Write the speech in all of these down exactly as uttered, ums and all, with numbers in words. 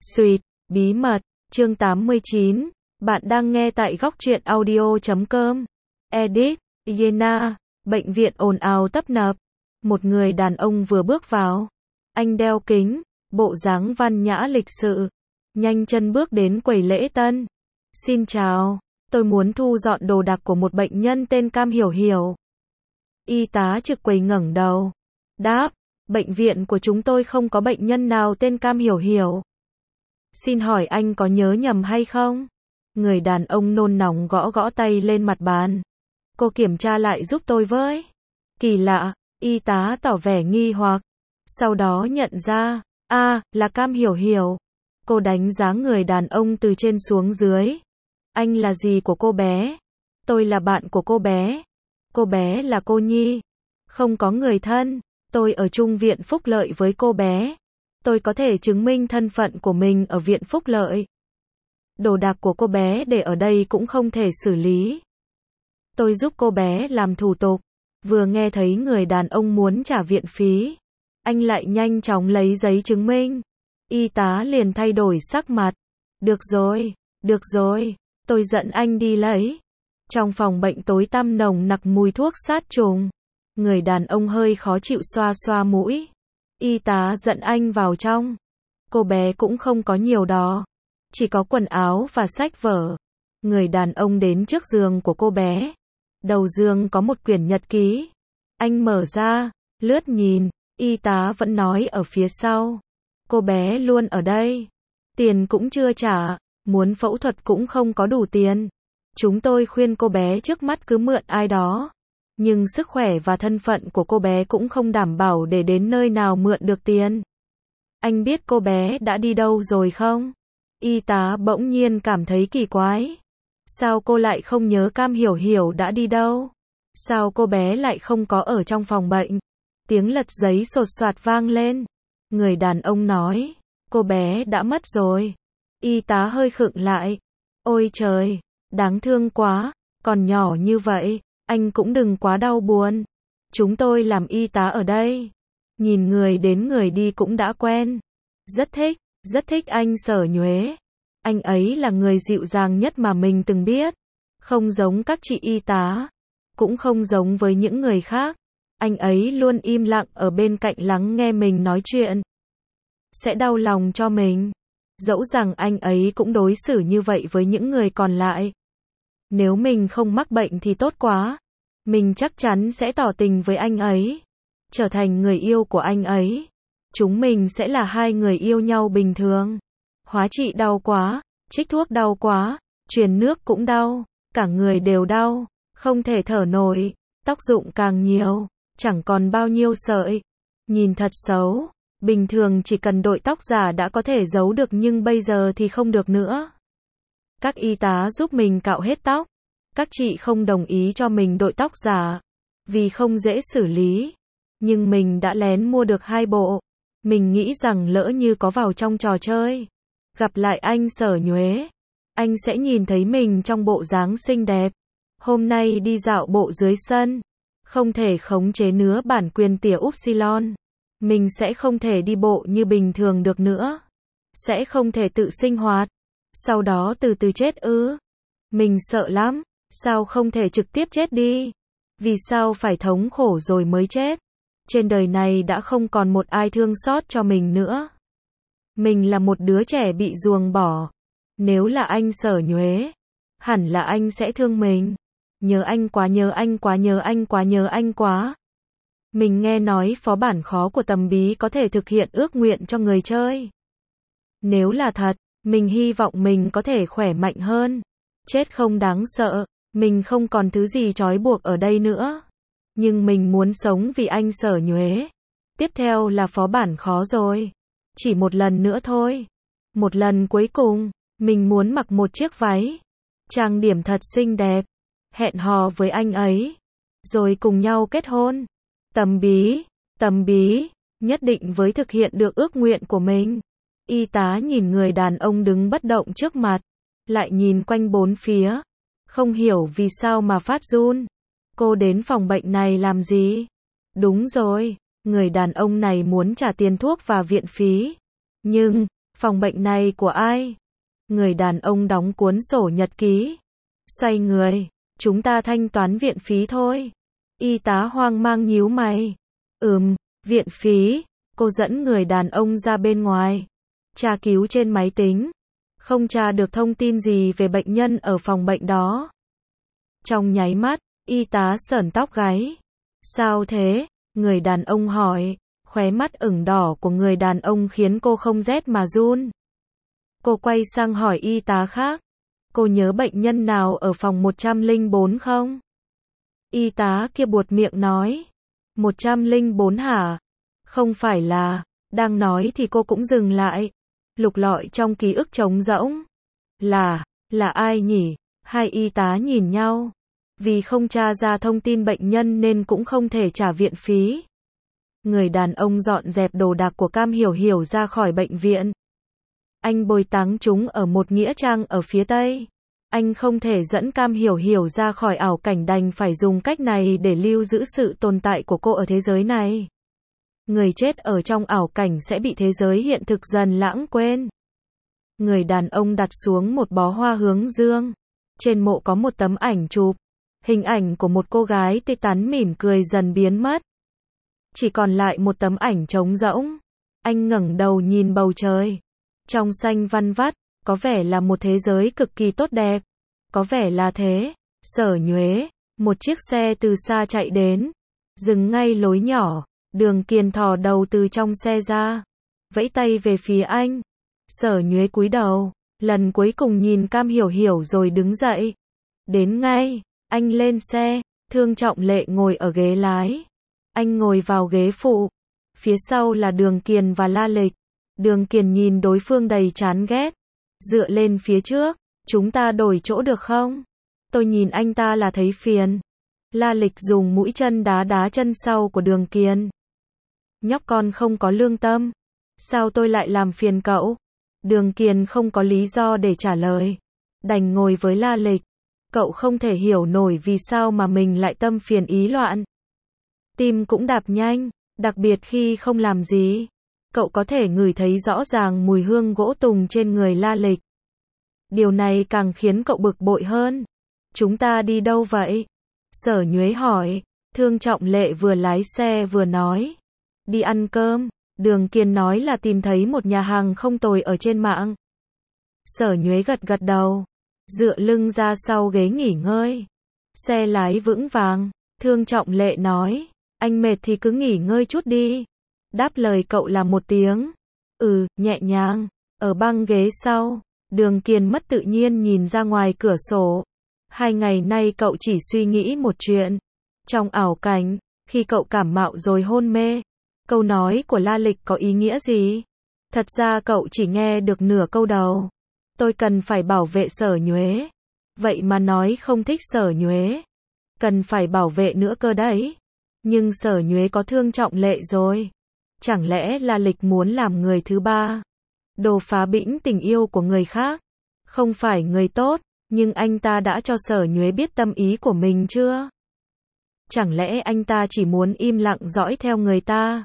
Sweet, bí mật, chương tám mươi chín. Bạn đang nghe tại góc truyện audio chấm com. Edit, Yena, bệnh viện ồn ào tấp nập. Một người đàn ông vừa bước vào. Anh đeo kính, bộ dáng văn nhã lịch sự. Nhanh chân bước đến quầy lễ tân. Xin chào, tôi muốn thu dọn đồ đạc của một bệnh nhân tên Cam Hiểu Hiểu. Y tá trực quầy ngẩng đầu. Đáp, bệnh viện của chúng tôi không có bệnh nhân nào tên Cam Hiểu Hiểu. Xin hỏi anh có nhớ nhầm hay không? Người đàn ông nôn nóng gõ gõ tay lên mặt bàn. Cô kiểm tra lại giúp tôi với. Kỳ lạ, y tá tỏ vẻ nghi hoặc. Sau đó nhận ra, a, à, là Cam Hiểu Hiểu. Cô đánh giá người đàn ông từ trên xuống dưới. Anh là gì của cô bé? Tôi là bạn của cô bé. Cô bé là cô Nhi. Không có người thân. Tôi ở chung viện phúc lợi với cô bé. Tôi có thể chứng minh thân phận của mình ở viện phúc lợi. Đồ đạc của cô bé để ở đây cũng không thể xử lý. Tôi giúp cô bé làm thủ tục. Vừa nghe thấy người đàn ông muốn trả viện phí, anh lại nhanh chóng lấy giấy chứng minh. Y tá liền thay đổi sắc mặt. Được rồi, được rồi, tôi dẫn anh đi lấy. Trong phòng bệnh tối tăm nồng nặc mùi thuốc sát trùng. Người đàn ông hơi khó chịu xoa xoa mũi. Y tá dẫn anh vào trong. Cô bé cũng không có nhiều đó. Chỉ có quần áo và sách vở. Người đàn ông đến trước giường của cô bé. Đầu giường có một quyển nhật ký. Anh mở ra, lướt nhìn. Y tá vẫn nói ở phía sau. Cô bé luôn ở đây. Tiền cũng chưa trả. Muốn phẫu thuật cũng không có đủ tiền. Chúng tôi khuyên cô bé trước mắt cứ mượn ai đó. Nhưng sức khỏe và thân phận của cô bé cũng không đảm bảo để đến nơi nào mượn được tiền. Anh biết cô bé đã đi đâu rồi không? Y tá bỗng nhiên cảm thấy kỳ quái. Sao cô lại không nhớ Cam Hiểu Hiểu đã đi đâu? Sao cô bé lại không có ở trong phòng bệnh? Tiếng lật giấy sột soạt vang lên. Người đàn ông nói, cô bé đã mất rồi. Y tá hơi khựng lại. Ôi trời, đáng thương quá, còn nhỏ như vậy. Anh cũng đừng quá đau buồn. Chúng tôi làm y tá ở đây. Nhìn người đến người đi cũng đã quen. Rất thích, rất thích anh Sở Nhuế. Anh ấy là người dịu dàng nhất mà mình từng biết. Không giống các chị y tá. Cũng không giống với những người khác. Anh ấy luôn im lặng ở bên cạnh lắng nghe mình nói chuyện. Sẽ đau lòng cho mình. Dẫu rằng anh ấy cũng đối xử như vậy với những người còn lại. Nếu mình không mắc bệnh thì tốt quá. Mình chắc chắn sẽ tỏ tình với anh ấy. Trở thành người yêu của anh ấy. Chúng mình sẽ là hai người yêu nhau bình thường. Hóa trị đau quá, trích thuốc đau quá, truyền nước cũng đau, cả người đều đau, không thể thở nổi, tóc rụng càng nhiều, chẳng còn bao nhiêu sợi. Nhìn thật xấu. Bình thường chỉ cần đội tóc giả đã có thể giấu được nhưng bây giờ thì không được nữa. Các y tá giúp mình cạo hết tóc. Các chị không đồng ý cho mình đội tóc giả. Vì không dễ xử lý. Nhưng mình đã lén mua được hai bộ. Mình nghĩ rằng lỡ như có vào trong trò chơi. Gặp lại anh Sở Nhuế. Anh sẽ nhìn thấy mình trong bộ dáng xinh đẹp. Hôm nay đi dạo bộ dưới sân. Không thể khống chế nữa bản quyền tỉa Upsilon. Mình sẽ không thể đi bộ như bình thường được nữa. Sẽ không thể tự sinh hoạt. Sau đó từ từ chết ư. Mình sợ lắm. Sao không thể trực tiếp chết đi? Vì sao phải thống khổ rồi mới chết? Trên đời này đã không còn một ai thương xót cho mình nữa. Mình là một đứa trẻ bị ruồng bỏ. Nếu là anh Sở Nhuế, hẳn là anh sẽ thương mình. Nhớ anh quá, nhớ anh quá, nhớ anh quá, nhớ anh quá. Mình nghe nói phó bản khó của Tầm Bí có thể thực hiện ước nguyện cho người chơi. Nếu là thật, mình hy vọng mình có thể khỏe mạnh hơn. Chết không đáng sợ, mình không còn thứ gì trói buộc ở đây nữa. Nhưng mình muốn sống vì anh Sở Nhuế. Tiếp theo là phó bản khó rồi. Chỉ một lần nữa thôi. Một lần cuối cùng, mình muốn mặc một chiếc váy. Trang điểm thật xinh đẹp. Hẹn hò với anh ấy. Rồi cùng nhau kết hôn. Tầm Bí, Tầm Bí, nhất định với thực hiện được ước nguyện của mình. Y tá nhìn người đàn ông đứng bất động trước mặt. Lại nhìn quanh bốn phía. Không hiểu vì sao mà phát run. Cô đến phòng bệnh này làm gì? Đúng rồi, người đàn ông này muốn trả tiền thuốc và viện phí. Nhưng, Phòng bệnh này của ai? Người đàn ông đóng cuốn sổ nhật ký. Xoay người, chúng ta thanh toán viện phí thôi. Y tá hoang mang nhíu mày. Ừm, viện phí. Cô dẫn người đàn ông ra bên ngoài. Tra cứu trên máy tính. Không tra được thông tin gì về bệnh nhân ở phòng bệnh đó. Trong nháy mắt, y tá sởn tóc gáy. Sao thế? Người đàn ông hỏi. Khóe mắt ửng đỏ của người đàn ông khiến cô không rét mà run. Cô quay sang hỏi y tá khác. Cô nhớ bệnh nhân nào ở phòng một trăm lẻ bốn không? Y tá kia buột miệng nói. một trăm lẻ bốn hả? Không phải là. Đang nói thì cô cũng dừng lại. Lục lọi trong ký ức trống rỗng. Là, là ai nhỉ? Hai y tá nhìn nhau. Vì không tra ra thông tin bệnh nhân nên cũng không thể trả viện phí. Người đàn ông dọn dẹp đồ đạc của Cam Hiểu Hiểu ra khỏi bệnh viện. Anh bồi táng chúng ở một nghĩa trang ở phía Tây. Anh không thể dẫn Cam Hiểu Hiểu ra khỏi ảo cảnh, đành phải dùng cách này để lưu giữ sự tồn tại của cô ở thế giới này. Người chết ở trong ảo cảnh sẽ bị thế giới hiện thực dần lãng quên. Người đàn ông đặt xuống một bó hoa hướng dương. Trên mộ có một tấm ảnh chụp. Hình ảnh của một cô gái tươi tắn mỉm cười dần biến mất. Chỉ còn lại một tấm ảnh trống rỗng. Anh ngẩng đầu nhìn bầu trời. Trong xanh văn vắt, có vẻ là một thế giới cực kỳ tốt đẹp. Có vẻ là thế. Sở Nhuế, một chiếc xe từ xa chạy đến. Dừng ngay lối nhỏ. Đường Kiền thò đầu từ trong xe ra. Vẫy tay về phía anh. Sở Nhuế cúi đầu. Lần cuối cùng nhìn Cam Hiểu Hiểu rồi đứng dậy. Đến ngay. Anh lên xe. Thương Trọng Lệ ngồi ở ghế lái. Anh ngồi vào ghế phụ. Phía sau là Đường Kiền và La Lịch. Đường Kiền nhìn đối phương đầy chán ghét. Dựa lên phía trước. Chúng ta đổi chỗ được không? Tôi nhìn anh ta là thấy phiền. La Lịch dùng mũi chân đá đá chân sau của Đường Kiền. Nhóc con không có lương tâm. Sao tôi lại làm phiền cậu? Đường Kiền không có lý do để trả lời. Đành ngồi với La Lịch. Cậu không thể hiểu nổi vì sao mà mình lại tâm phiền ý loạn. Tim cũng đạp nhanh, đặc biệt khi không làm gì. Cậu có thể ngửi thấy rõ ràng mùi hương gỗ tùng trên người La Lịch. Điều này càng khiến cậu bực bội hơn. Chúng ta đi đâu vậy? Sở Nhuế hỏi. Thương Trọng Lệ vừa lái xe vừa nói. Đi ăn cơm. Đường Kiền nói là tìm thấy một nhà hàng không tồi ở trên mạng. Sở Nhuế gật gật đầu. Dựa lưng ra sau ghế nghỉ ngơi. Xe lái vững vàng. Thương Trọng Lệ nói. Anh mệt thì cứ nghỉ ngơi chút đi. Đáp lời cậu là một tiếng. Ừ, nhẹ nhàng. Ở băng ghế sau. Đường Kiền mất tự nhiên nhìn ra ngoài cửa sổ. Hai ngày nay cậu chỉ suy nghĩ một chuyện. Trong ảo cảnh, khi cậu cảm mạo rồi hôn mê, câu nói của La Lịch có ý nghĩa gì? Thật ra cậu chỉ nghe được nửa câu đầu. Tôi cần phải bảo vệ Sở Nhuế. Vậy mà nói không thích Sở Nhuế. Cần phải bảo vệ nữa cơ đấy. Nhưng Sở Nhuế có Thương Trọng Lệ rồi. Chẳng lẽ La Lịch muốn làm người thứ ba? Đồ phá bĩnh tình yêu của người khác. Không phải người tốt, nhưng anh ta đã cho Sở Nhuế biết tâm ý của mình chưa? Chẳng lẽ anh ta chỉ muốn im lặng dõi theo người ta?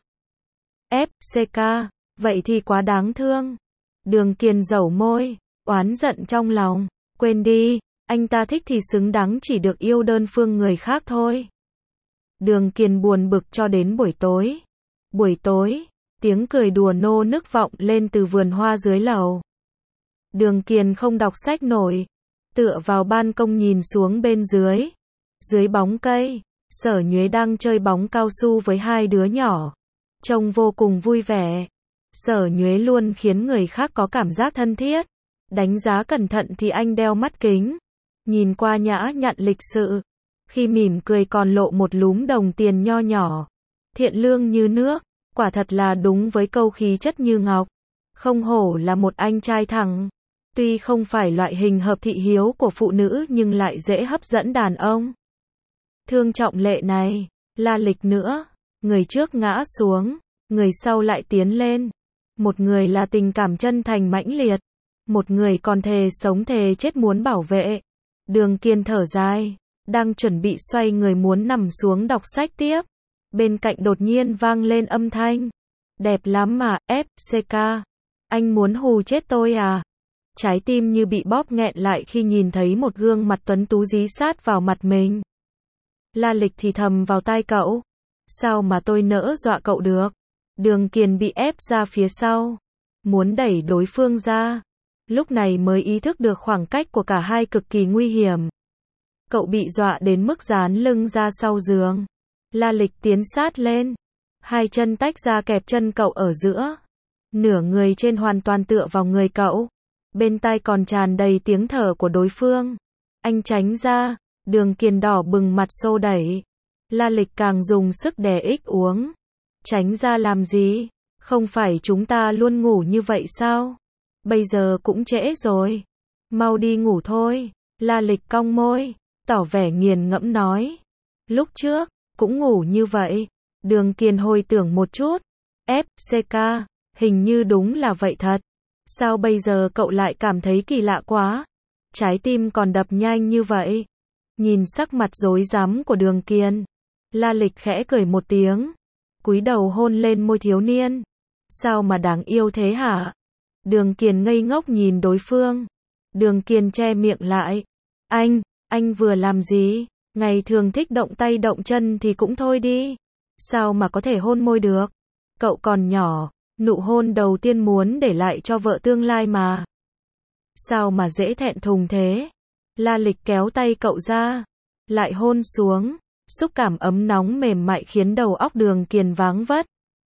ép xê ca, vậy thì quá đáng thương. Đường Kiền dẩu môi, oán giận trong lòng. Quên đi, anh ta thích thì xứng đáng chỉ được yêu đơn phương người khác thôi. Đường Kiền buồn bực cho đến buổi tối. Buổi tối, tiếng cười đùa nô nức vọng lên từ vườn hoa dưới lầu. Đường Kiền không đọc sách nổi. Tựa vào ban công nhìn xuống bên dưới. Dưới bóng cây, Sở Nhuế đang chơi bóng cao su với hai đứa nhỏ. Trông vô cùng vui vẻ. Sở Nhuế luôn khiến người khác có cảm giác thân thiết. Đánh giá cẩn thận thì anh đeo mắt kính. Nhìn qua nhã nhặn lịch sự. Khi mỉm cười còn lộ một lúm đồng tiền nho nhỏ. Thiện lương như nước. Quả thật là đúng với câu khí chất như ngọc. Không hổ là một anh trai thẳng. Tuy không phải loại hình hợp thị hiếu của phụ nữ nhưng lại dễ hấp dẫn đàn ông. Thương Trọng Lệ này, La Lịch nữa. Người trước ngã xuống, người sau lại tiến lên. Một người là tình cảm chân thành mãnh liệt. Một người còn thề sống thề chết muốn bảo vệ. Đường Kiền thở dài, đang chuẩn bị xoay người muốn nằm xuống đọc sách tiếp. Bên cạnh đột nhiên vang lên âm thanh. Đẹp lắm mà, ép xê ca. Anh muốn hù chết tôi à? Trái tim như bị bóp nghẹn lại khi nhìn thấy một gương mặt tuấn tú dí sát vào mặt mình. La Lịch thì thầm vào tai cậu. Sao mà tôi nỡ dọa cậu được? Đường Kiền bị ép ra phía sau. Muốn đẩy đối phương ra. Lúc này mới ý thức được khoảng cách của cả hai cực kỳ nguy hiểm. Cậu bị dọa đến mức dán lưng ra sau giường. La Lịch tiến sát lên. Hai chân tách ra kẹp chân cậu ở giữa. Nửa người trên hoàn toàn tựa vào người cậu. Bên tai còn tràn đầy tiếng thở của đối phương. Anh tránh ra. Đường Kiền đỏ bừng mặt xô đẩy. La Lịch càng dùng sức đè ích uống. Tránh ra làm gì? Không phải chúng ta luôn ngủ như vậy sao? Bây giờ cũng trễ rồi. Mau đi ngủ thôi. La Lịch cong môi, tỏ vẻ nghiền ngẫm nói. Lúc trước, cũng ngủ như vậy. Đường Kiền hồi tưởng một chút. ép xê ca, hình như đúng là vậy thật. Sao bây giờ cậu lại cảm thấy kỳ lạ quá? Trái tim còn đập nhanh như vậy. Nhìn sắc mặt rối rắm của Đường Kiền, La Lịch khẽ cười một tiếng, cúi đầu hôn lên môi thiếu niên. Sao mà đáng yêu thế hả? Đường Kiền ngây ngốc nhìn đối phương. Đường Kiền che miệng lại. Anh, anh vừa làm gì? Ngày thường thích động tay động chân thì cũng thôi đi. Sao mà có thể hôn môi được? Cậu còn nhỏ, nụ hôn đầu tiên muốn để lại cho vợ tương lai mà. Sao mà dễ thẹn thùng thế? La Lịch kéo tay cậu ra, lại hôn xuống. Xúc cảm ấm nóng mềm mại khiến đầu óc Đường Kiền váng vất.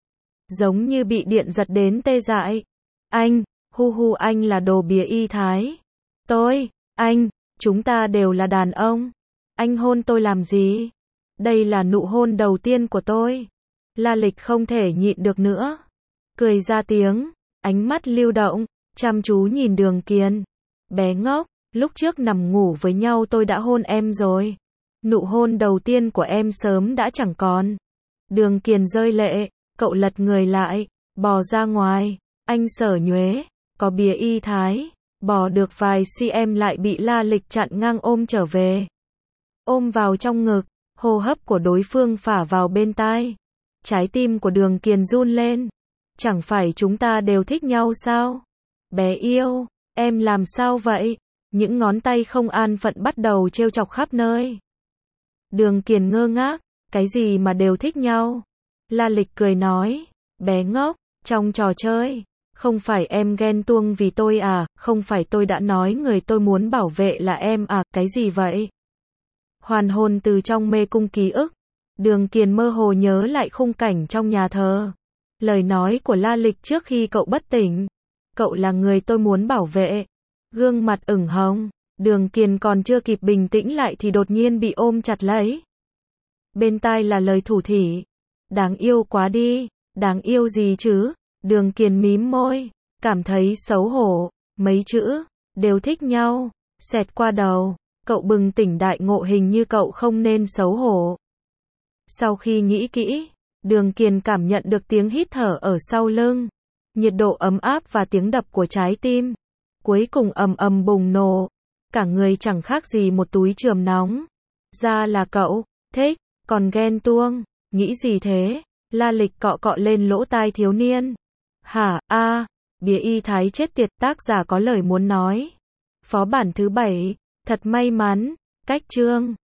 Giống như bị điện giật đến tê dại. Anh, hu hu anh là đồ bìa y thái. Tôi, anh, chúng ta đều là đàn ông. Anh hôn tôi làm gì? Đây là nụ hôn đầu tiên của tôi. La Lịch không thể nhịn được nữa. Cười ra tiếng, ánh mắt lưu động, chăm chú nhìn Đường Kiền. Bé ngốc, lúc trước nằm ngủ với nhau tôi đã hôn em rồi. Nụ hôn đầu tiên của em sớm đã chẳng còn. Đường Kiền rơi lệ, cậu lật người lại, bò ra ngoài. Anh sở nhuế, có bìa y thái. Bò được vài cm lại bị La Lịch chặn ngang ôm trở về. Ôm vào trong ngực, hô hấp của đối phương phả vào bên tai. Trái tim của Đường Kiền run lên. Chẳng phải chúng ta đều thích nhau sao? Bé yêu, em làm sao vậy? Những ngón tay không an phận bắt đầu trêu chọc khắp nơi. Đường Kiền ngơ ngác, cái gì mà đều thích nhau? La Lịch cười nói, bé ngốc, trong trò chơi, không phải em ghen tuông vì tôi à, không phải tôi đã nói người tôi muốn bảo vệ là em à, cái gì vậy? Hoàn hồn từ trong mê cung ký ức, Đường Kiền mơ hồ nhớ lại khung cảnh trong nhà thờ. Lời nói của La Lịch trước khi cậu bất tỉnh. Cậu là người tôi muốn bảo vệ. Gương mặt ửng hồng, Đường Kiền còn chưa kịp bình tĩnh lại thì đột nhiên bị ôm chặt lấy. Bên tai là lời thủ thỉ. Đáng yêu quá đi, đáng yêu gì chứ? Đường Kiền mím môi, cảm thấy xấu hổ. Mấy chữ, đều thích nhau, xẹt qua đầu. Cậu bừng tỉnh đại ngộ hình như cậu không nên xấu hổ. Sau khi nghĩ kỹ, Đường Kiền cảm nhận được tiếng hít thở ở sau lưng, nhiệt độ ấm áp và tiếng đập của trái tim. Cuối cùng ầm ầm bùng nổ, cả người chẳng khác gì một túi chườm nóng. Ra là cậu, thích, còn ghen tuông, nghĩ gì thế? La Lịch cọ cọ lên lỗ tai thiếu niên. Hả, a, à, bìa y thái chết tiệt, tác giả có lời muốn nói. Phó bản thứ bảy, thật may mắn, cách chương.